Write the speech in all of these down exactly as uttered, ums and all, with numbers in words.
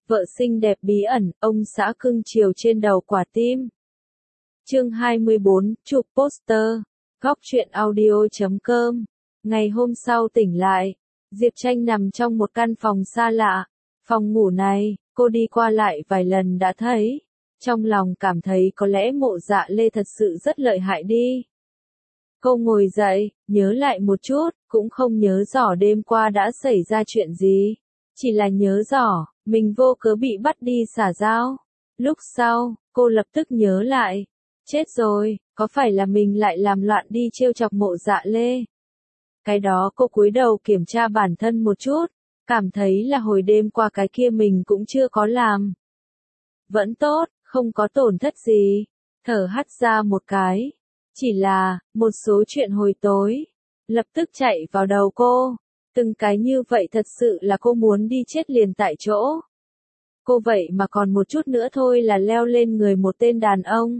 vợ xinh đẹp bí ẩn, ông xã cưng chiều trên đầu quả tim. Chương hai mươi bốn, chụp poster, góc truyện audio chấm com. Ngày hôm sau tỉnh lại, Diệp Tranh nằm trong một căn phòng xa lạ. Phòng ngủ này, cô đi qua lại vài lần đã thấy. Trong lòng cảm thấy có lẽ Mộ Dạ Lê thật sự rất lợi hại đi. Cô ngồi dậy, nhớ lại một chút, cũng không nhớ rõ đêm qua đã xảy ra chuyện gì. Chỉ là nhớ rõ, mình vô cớ bị bắt đi xả dao. Lúc sau, cô lập tức nhớ lại. Chết rồi, có phải là mình lại làm loạn đi trêu chọc Mộ Dạ Lê? Cái đó cô cúi đầu kiểm tra bản thân một chút, cảm thấy là hồi đêm qua cái kia mình cũng chưa có làm. Vẫn tốt, không có tổn thất gì. Thở hắt ra một cái. Chỉ là, một số chuyện hồi tối, lập tức chạy vào đầu cô. Từng cái như vậy thật sự là cô muốn đi chết liền tại chỗ. Cô vậy mà còn một chút nữa thôi là leo lên người một tên đàn ông.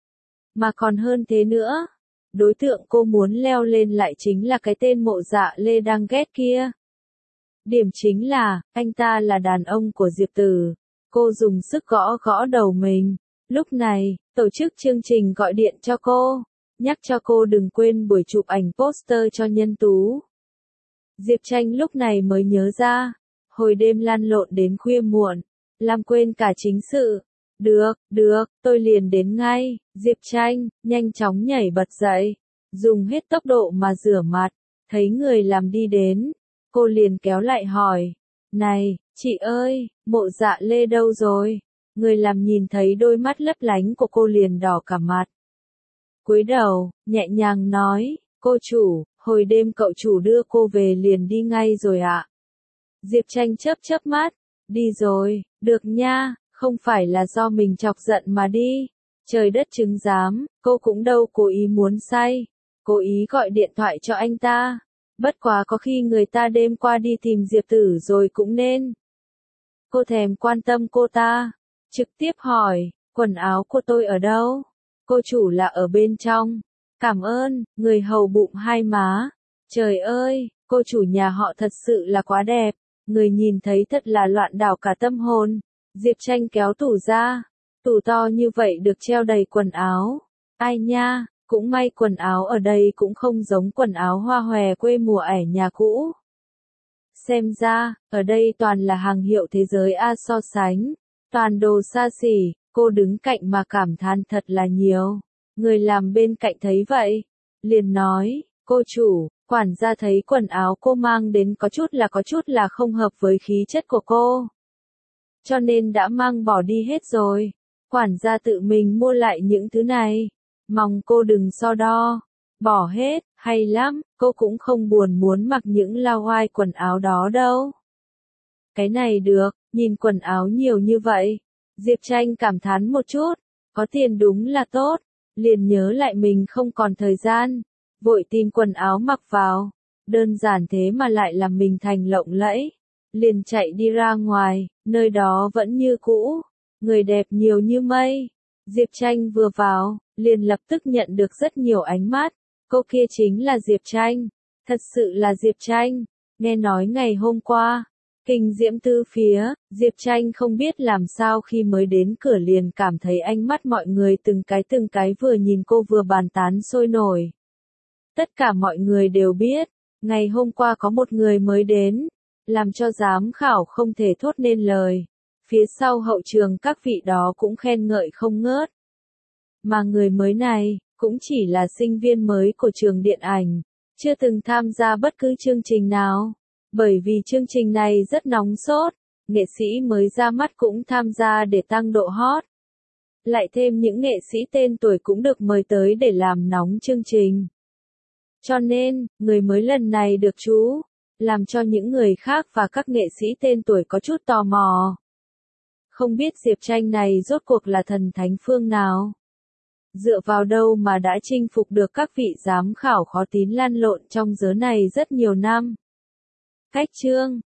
Mà còn hơn thế nữa, đối tượng cô muốn leo lên lại chính là cái tên Mộ Dạ Lê đang ghét kia. Điểm chính là, anh ta là đàn ông của Diệp Tử. Cô dùng sức gõ gõ đầu mình. Lúc này, tổ chức chương trình gọi điện cho cô, nhắc cho cô đừng quên buổi chụp ảnh poster cho Nhân Tú. Diệp Tranh lúc này mới nhớ ra, hồi đêm lăn lộn đến khuya muộn, làm quên cả chính sự. Được, được, tôi liền đến ngay. Diệp Tranh, nhanh chóng nhảy bật dậy, dùng hết tốc độ mà rửa mặt, thấy người làm đi đến, cô liền kéo lại hỏi, này, chị ơi, Mộ Dạ Lê đâu rồi? Người làm nhìn thấy đôi mắt lấp lánh của cô liền đỏ cả mặt. Cúi đầu, nhẹ nhàng nói, cô chủ, hồi đêm cậu chủ đưa cô về liền đi ngay rồi ạ. Diệp Tranh chớp chớp mắt, đi rồi, được nha. Không phải là do mình chọc giận mà đi. Trời đất chứng giám, cô cũng đâu cố ý muốn say. Cố ý gọi điện thoại cho anh ta. Bất quá có khi người ta đêm qua đi tìm Diệp Tử rồi cũng nên. Cô thèm quan tâm cô ta. Trực tiếp hỏi, quần áo của tôi ở đâu? Cô chủ là ở bên trong. Cảm ơn, người hầu bụng hai má. Trời ơi, cô chủ nhà họ thật sự là quá đẹp. Người nhìn thấy thật là loạn đảo cả tâm hồn. Diệp Tranh kéo tủ ra, tủ to như vậy được treo đầy quần áo. Ai nha, cũng may quần áo ở đây cũng không giống quần áo hoa hòe quê mùa ẻ nhà cũ. Xem ra, ở đây toàn là hàng hiệu thế giới A so sánh, toàn đồ xa xỉ, cô đứng cạnh mà cảm thán thật là nhiều. Người làm bên cạnh thấy vậy, liền nói, cô chủ, quản gia thấy quần áo cô mang đến có chút là có chút là không hợp với khí chất của cô. Cho nên đã mang bỏ đi hết rồi. Quản gia tự mình mua lại những thứ này. Mong cô đừng so đo. Bỏ hết, hay lắm, cô cũng không buồn muốn mặc những lao oai quần áo đó đâu. Cái này được, nhìn quần áo nhiều như vậy. Diệp Tranh cảm thán một chút. Có tiền đúng là tốt. Liền nhớ lại mình không còn thời gian. Vội tìm quần áo mặc vào. Đơn giản thế mà lại làm mình thành lộng lẫy. Liền chạy đi ra ngoài, nơi đó vẫn như cũ, người đẹp nhiều như mây. Diệp Tranh vừa vào, liền lập tức nhận được rất nhiều ánh mắt, cô kia chính là Diệp Tranh, thật sự là Diệp Tranh, nghe nói ngày hôm qua, kinh diễm tứ phía, Diệp Tranh không biết làm sao khi mới đến cửa liền cảm thấy ánh mắt mọi người từng cái từng cái vừa nhìn cô vừa bàn tán sôi nổi. Tất cả mọi người đều biết, ngày hôm qua có một người mới đến. Làm cho giám khảo không thể thốt nên lời. Phía sau hậu trường các vị đó cũng khen ngợi không ngớt. Mà người mới này, cũng chỉ là sinh viên mới của trường điện ảnh, chưa từng tham gia bất cứ chương trình nào. Bởi vì chương trình này rất nóng sốt, nghệ sĩ mới ra mắt cũng tham gia để tăng độ hot. Lại thêm những nghệ sĩ tên tuổi cũng được mời tới để làm nóng chương trình. Cho nên, người mới lần này được chú. Làm cho những người khác và các nghệ sĩ tên tuổi có chút tò mò. Không biết Diệp Tranh này rốt cuộc là thần thánh phương nào? Dựa vào đâu mà đã chinh phục được các vị giám khảo khó tín lăn lộn trong giới này rất nhiều năm? Cách chương